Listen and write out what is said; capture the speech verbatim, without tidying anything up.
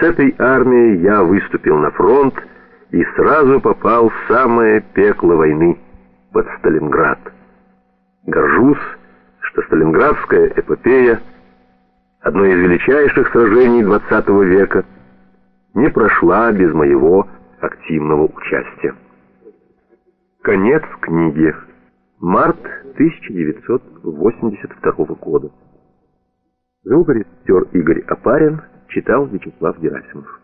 С этой армией я выступил на фронт и сразу попал в самое пекло войны, под Сталинград. Горжусь, что Сталинградская эпопея, одно из величайших сражений двадцатого века, не прошла без моего активного участия. Конец книги. Март тысяча девятьсот восемьдесят второго года. Звукорежиссер Игорь Опарин читал Вячеслав Герасимов.